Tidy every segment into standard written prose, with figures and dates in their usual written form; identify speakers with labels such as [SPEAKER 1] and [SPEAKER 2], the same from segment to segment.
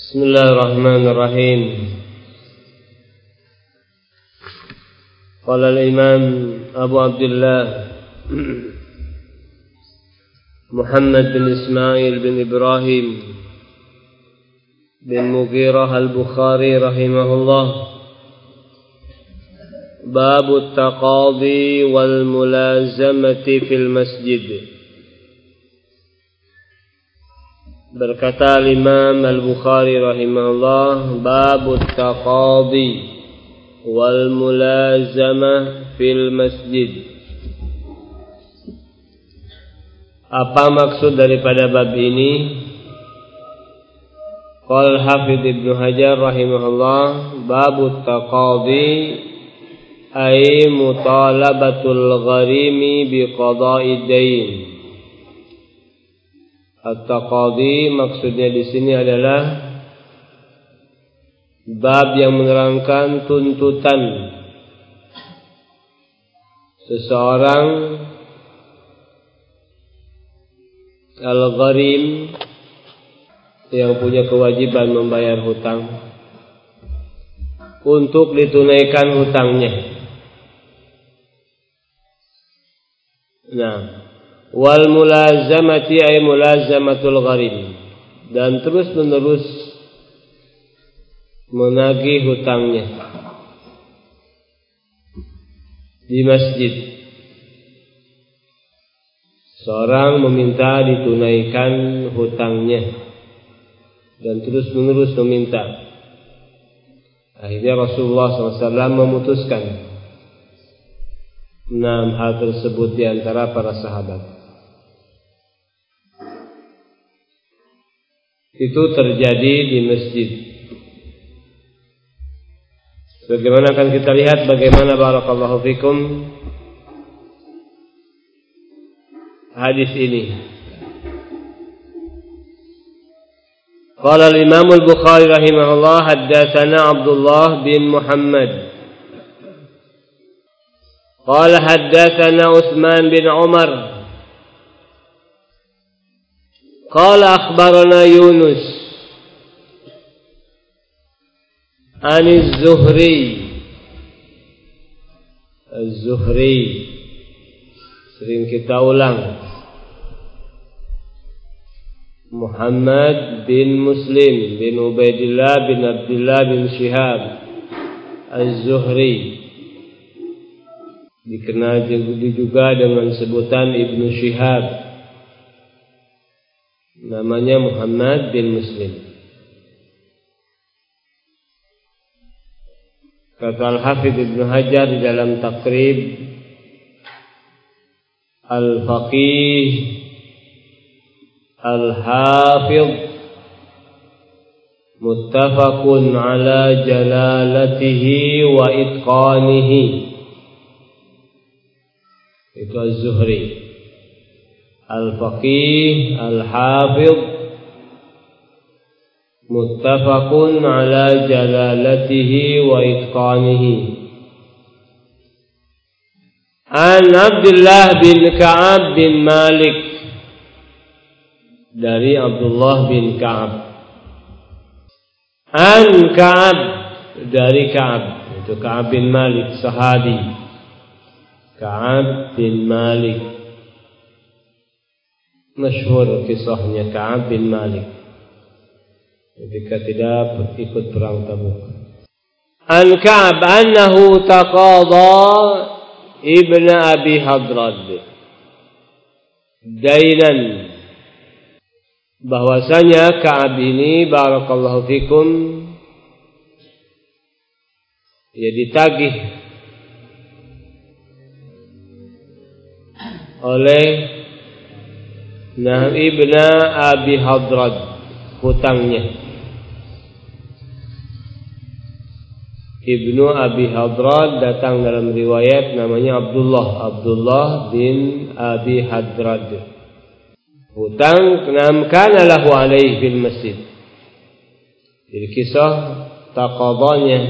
[SPEAKER 1] Bismillahirrahmanirrahim. Qala al-Imam Abu Abdullah Muhammad bin Ismail bin Ibrahim bin Mughirah al-Bukhari rahimahullah, Babu taqadi wal mulazamati fil masjid. Berkata Imam Al-Bukhari rahimahullah, Babu taqadi wal mulazamah fil masjid. Apa maksud daripada bab ini? Qala Hafidz Ibnu Hajar rahimahullah, Babu taqadi ay mutalabatul gharimi biqada'i dain. At-taqadi maksudnya di sini adalah bab yang menerangkan tuntutan seseorang al-gharim yang punya kewajiban membayar hutang untuk ditunaikan hutangnya. Nah, wal mulazamati ay mulazamatul gharim, dan terus menerus menagih hutangnya di masjid. Seorang meminta ditunaikan hutangnya dan terus menerus meminta. Akhirnya Rasulullah SAW memutuskan 6 hal tersebut di antara para sahabat. Itu terjadi di masjid. Bagaimana akan kita lihat bagaimana barakallahu fikum hadis ini. Qala al-Imam Al-Bukhari rahimahullah, haddatsana Abdullah bin Muhammad. Qala haddatsana Utsman bin Umar. قال أخبرنا يونس عن الزهري sering kita ulang, Muhammad bin Muslim bin Ubaidillah bin Abdullah bin Shihab Az-Zuhri, dikenal juga dengan sebutan Ibnu Shihab. Namanya Muhammad bin Muslim. Kata Al-Hafidz Ibnu Hajar di dalam Taqrib, Al-Faqih Al-Hafidz muttafaqun ala jalalatihi wa itqanihi. Itu Az-Zuhri. Al-Faqih Al-Hafidh muttafaqun ala jalalatihi wa itqanihi. An Abdullah bin Ka'ab bin Malik, dari Abdullah bin Ka'ab. An Ka'ab, dari Ka'ab, itu Ka'ab bin Malik, sahabi Ka'ab bin Malik. Masyhur kisahnya Ka'ab bin Malik ketika tidak ikut perang Tabuk. An Ka'ab annahu taqadha ibn Abi Hadrad dainan, bahwasanya Ka'ab ini barakallahu fikum ya ditagih oleh Ibn Abi Hadrad hutangnya. Ibnu Abi Hadrad datang dalam riwayat namanya Abdullah bin Abi Hadrad. Hutang kana lahu alaihi fil masjid. Jadi kisah taqadanya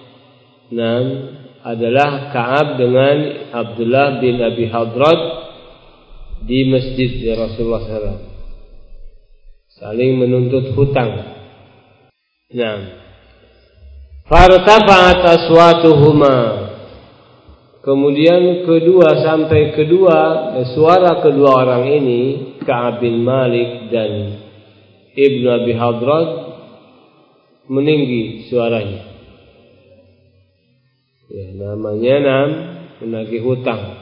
[SPEAKER 1] adalah Ka'ab dengan Abdullah bin Abi Hadrad di masjid Rasulullah SAW, saling menuntut hutang. Nah, fartafa'at aswatuhuma. Kemudian suara kedua orang ini, Ka'ab bin Malik dan Ibnu Abi Hadrad, meninggi suaranya. Ya, namanya menagih hutang.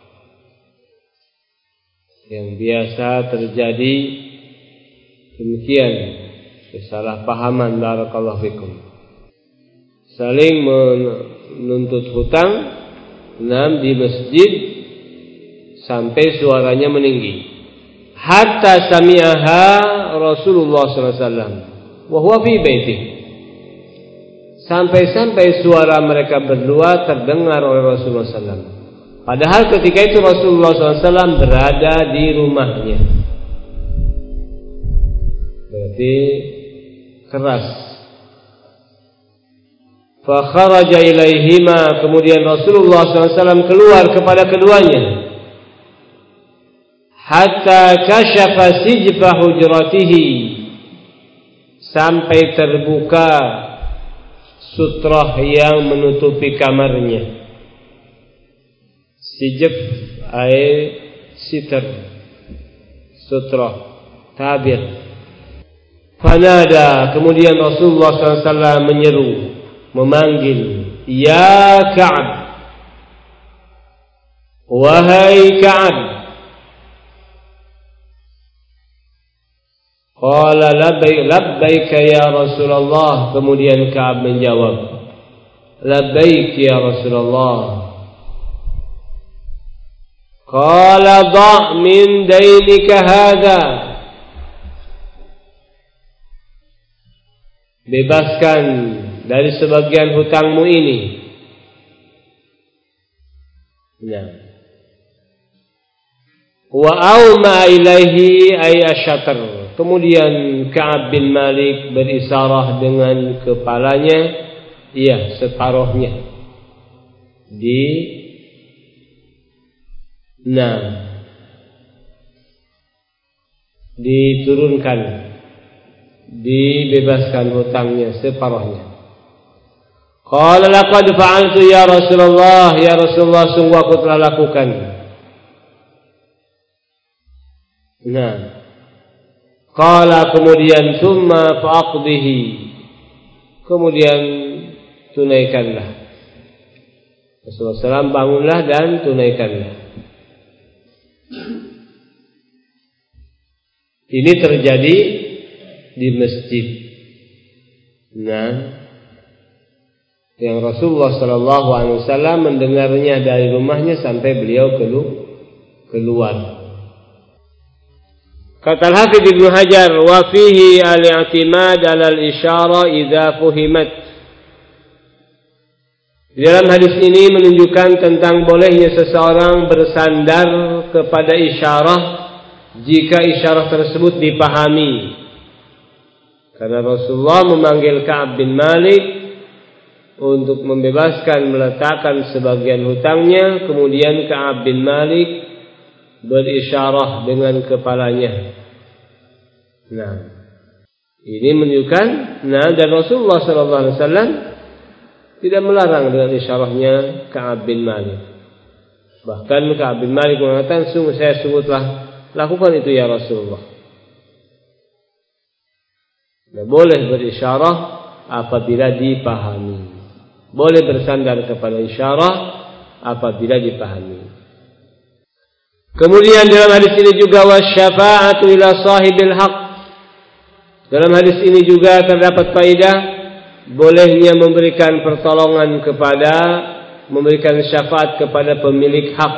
[SPEAKER 1] Yang biasa terjadi demikian, kesalahpahaman, barakallahu fikum. Saling menuntut hutang di masjid sampai suaranya meninggi. Hatta sami'aha Rasulullah sallallahu alaihi wasallam wa huwa fi baitihi. Sampai suara mereka berdua terdengar oleh Rasulullah sallallahu alaihi wasallam. Padahal ketika itu Rasulullah SAW berada di rumahnya. Berarti keras. Fa kharaja ilaihima, kemudian Rasulullah SAW keluar kepada keduanya. Hatta kasyafa sijfa hujratihi, sampai terbuka sutrah yang menutupi kamarnya. Sijf ay sitar, sutrah, tabir. Fanada, kemudian Rasulullah SAW menyeru, memanggil, ya Ka'ab, wahai Ka'ab. Qala labbaika ya Rasulullah, kemudian Ka'ab menjawab, labbaik ya Rasulullah. Qala da' min dainika hadha, bebaskan dari sebagian hutangmu ini. Nah, wa auma ilaihi ay asyatar. Kemudian Ka'ab bin Malik berisyarah dengan kepalanya, iya, separuhnya diturunkan, dibebaskan hutangnya separuhnya. Qala laqad fa'altu ya Rasulullah, ya Rasulullah, sungguh aku telah lakukan. Nah, qala, kemudian thumma fa'aqdihi, kemudian tunaikanlah. Rasulullah SAW bangunlah dan tunaikanlah. Ini terjadi di masjid. Nah, yang Rasulullah SAW mendengarnya dari rumahnya sampai beliau keluar. Kata Al-Hafidz Ibnu Hajar, wa fihi al-i'timad 'ala al-isyara idza fuhimat. Di dalam hadis ini menunjukkan tentang bolehnya seseorang bersandar kepada isyarah jika isyarah tersebut dipahami. Karena Rasulullah memanggil Ka'ab bin Malik untuk membebaskan, meletakkan sebagian hutangnya, kemudian Ka'ab bin Malik berisyarah dengan kepalanya. Nah, ini menunjukkan, dan Rasulullah SAW tidak melarang dengan isyarahnya Ka'ab bin Malik. Bahkan Ka'ab bin Malik mengatakan, saya telah lakukan itu ya Rasulullah. Nah, boleh berisyarah apabila dipahami. Boleh bersandar kepada isyarah apabila dipahami. Kemudian dalam hadis ini juga wasyafa'atu ila sahibil haq. Dalam hadis ini juga terdapat faedah bolehnya memberikan pertolongan kepada, memberikan syafaat kepada pemilik hak.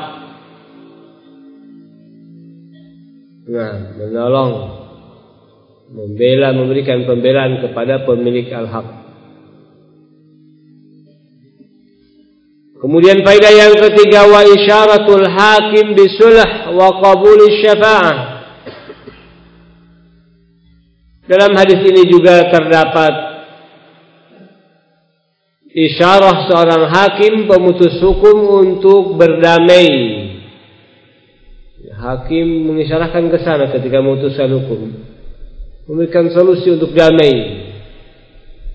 [SPEAKER 1] Nah, menolong, membela, memberikan pembelaan kepada pemilik al-haq. Kemudian faedah yang ketiga, wa isyaratul hakim bisulh wa qabuli syafa'ah. Dalam hadis ini juga terdapat isyarah seorang hakim pemutus hukum untuk berdamai. Hakim mengisyarahkan ke sana ketika memutuskan hukum, memberikan solusi untuk damai.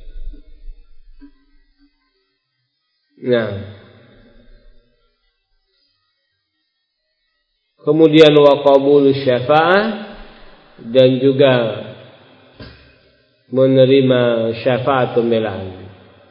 [SPEAKER 1] Nah, kemudian wa qabulu syafa'ah, dan juga menerima syafaat pembelaan.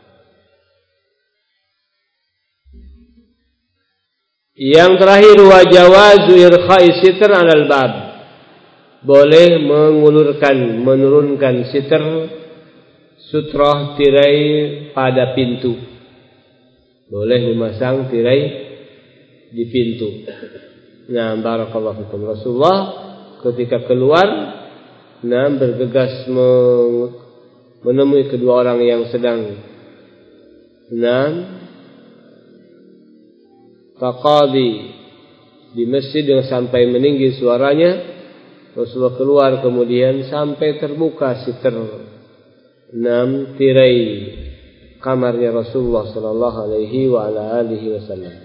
[SPEAKER 1] Yang terakhir wa jawazu irkha'i sitr 'alal bab. Boleh menurunkan sitr, sutrah tirai pada pintu. Boleh memasang tirai di pintu. Nah, barakallahu fikum. Rasulullah ketika keluar, bergegas menemui kedua orang yang sedang taqadi di masjid yang sampai meninggi suaranya. Rasulullah keluar kemudian sampai terbuka siter tirai kamarnya Rasulullah sallallahu alaihi wa ala alihi wasallam.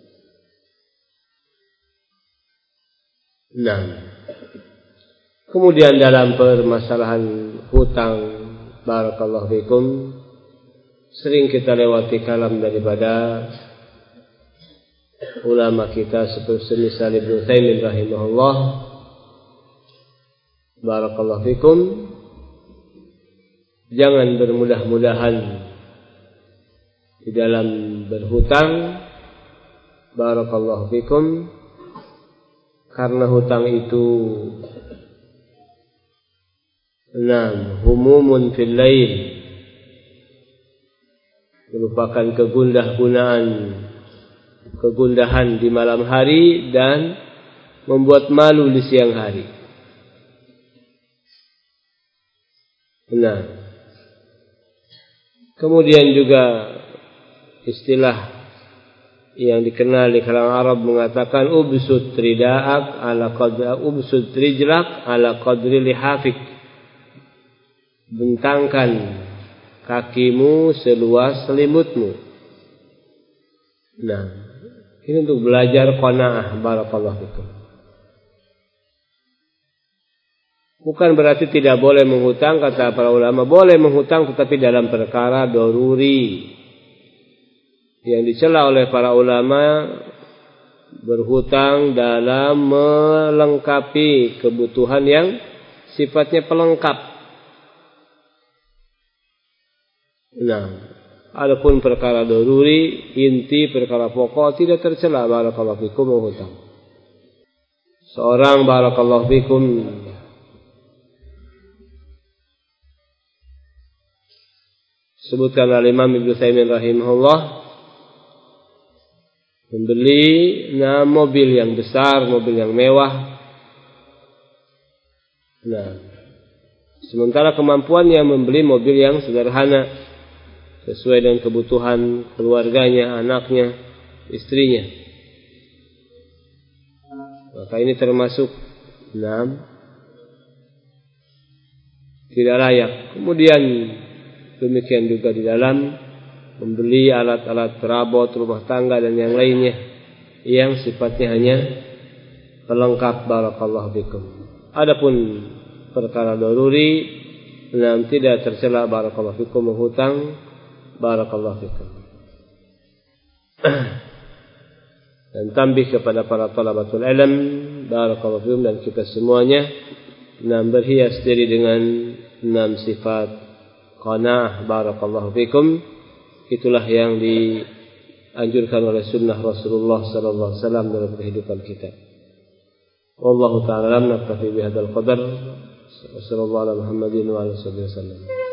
[SPEAKER 1] Kemudian dalam permasalahan hutang, barakallahu fikum, sering kita lewati kalam daripada ulama kita seperti misal Ibnu Utsaimin rahimahullah, barakallahu fikum, jangan bermudah-mudahan di dalam berhutang, barakallahu fikum, karena hutang itu humumun fil lail, merupakan kegundahan di malam hari dan membuat malu di siang hari. Kemudian juga istilah yang dikenal di kalangan Arab mengatakan ubsut rijlak ala qadri lihafik. Bentangkan kakimu seluas selimutmu. Ini untuk belajar qanaah, barakallahu fikum. Bukan berarti tidak boleh menghutang, kata para ulama. Boleh menghutang tetapi dalam perkara daruri. Yang dicela oleh para ulama, berhutang dalam melengkapi kebutuhan yang sifatnya pelengkap. Adapun perkara daruri, inti perkara pokok, tidak tercela, barakallahu fikum, menghutang. Seorang, barakallahu fikum, sebutkan oleh Imam Ibnu Utsaimin rahimahullah, membeli mobil yang besar, mobil yang mewah. Sementara kemampuannya membeli mobil yang sederhana, sesuai dengan kebutuhan keluarganya, anaknya, istrinya. Maka ini termasuk tidak layak. Kemudian demikian juga di dalam membeli alat-alat perabot rumah tangga dan yang lainnya yang sifatnya hanya pelengkap, barakallahu fikum. Adapun perkara daruri, tidak tercela, barakallahu fikum, menghutang, barakallahu fikum. Dan tambih kepada para talabatul ilm, barakallahu fikum, dan kita semuanya, berhias diri dengan 6 sifat qanaah, barakallahu fikum. Itulah yang dianjurkan oleh sunnah Rasulullah sallallahu alaihi wasallam dalam kehidupan kita. Wallahu ta'ala a'lam. Naktafi bihadzal qadar. Sallallahu ala Muhammadin wa alihi wasallam.